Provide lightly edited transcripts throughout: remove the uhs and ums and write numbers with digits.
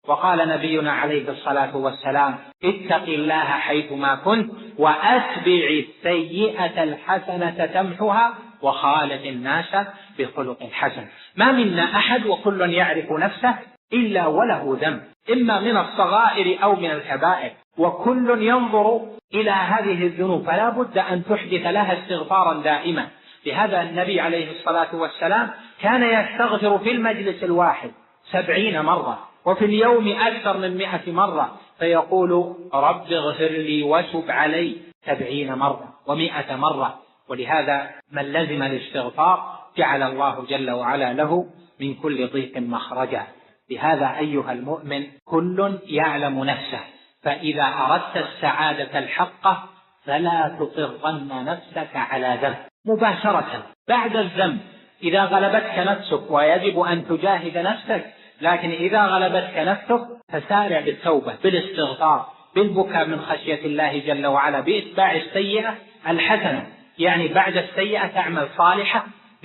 وقال نبينا عليه الصلاة والسلام: اتق الله حيثما كنت وأتبع السيئة الحسنة تمحها وخالق الناس بخلق حسن. ما منا أحد وكل يعرف نفسه إلا وله ذنب، إما من الصغائر أو من الكبائر، وكل ينظر إلى هذه الذنوب، فلا بد أن تحدث لها استغفارا دائما. لهذا النبي عليه الصلاة والسلام كان يستغفر في المجلس الواحد 70 مرة، وفي اليوم أكثر من 100 مرة، فيقول: رب اغفر لي وتب علي 70 مرة و100 مرة. ولهذا من لزم الاستغفار جعل الله جل وعلا له من كل ضيق مخرجا. لهذا أيها المؤمن كل يعلم نفسه، فإذا أردت السعادة الحقة فلا تطغن نفسك على ذنب مباشرة بعد الذنب. إذا غلبتك نفسك ويجب أن تجاهد نفسك، لكن إذا غلبتك نفسك فسارع بالتوبة، بالاستغفار، بالبكاء من خشية الله جل وعلا، بإتباع السيئة الحسنة، يعني بعد السيئة تعمل صالحة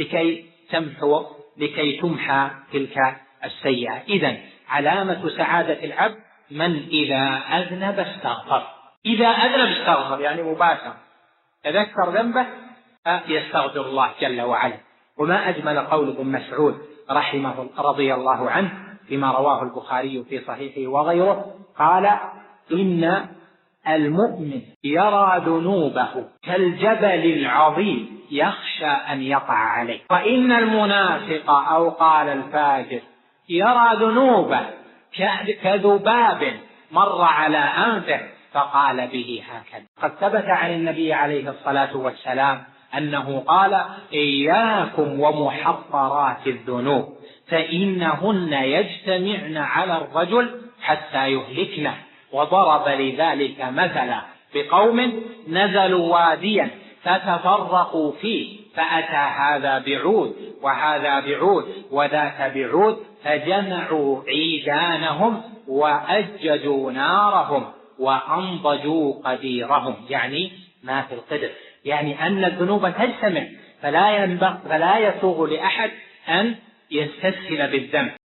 لكي تمحى تلك السيئة. إذن علامة سعادة العبد من إذا أذنب استغفر. إذا أذنب استغفر يعني مباشرة، تذكر ذنبه يستغفر الله جل وعلا. وما أجمل قول ابن مسعود رضي الله عنه فيما رواه البخاري في صحيحه وغيره، قال: إن المؤمن يرى ذنوبه كالجبل العظيم يخشى أن يقع عليه، وإن المنافق أو قال الفاجر يرى ذنوبه كذباب مر على أنفه فقال به هكذا. قد ثبت عن النبي عليه الصلاة والسلام أنه قال: إياكم ومحقرات الذنوب فإنهن يجتمعن على الرجل حتى يهلكنه. وضرب لذلك مثلا بقوم نزلوا واديا فتفرقوا فيه، فأتى هذا بعود وهذا بعود وذاك بعود، فجمعوا عيدانهم وأججوا نارهم وأنضجوا قديرهم، يعني ما في القدر، يعني أن الذنوب تجتمع، فلا يسوغ لأحد أن يستسهل بالذنب.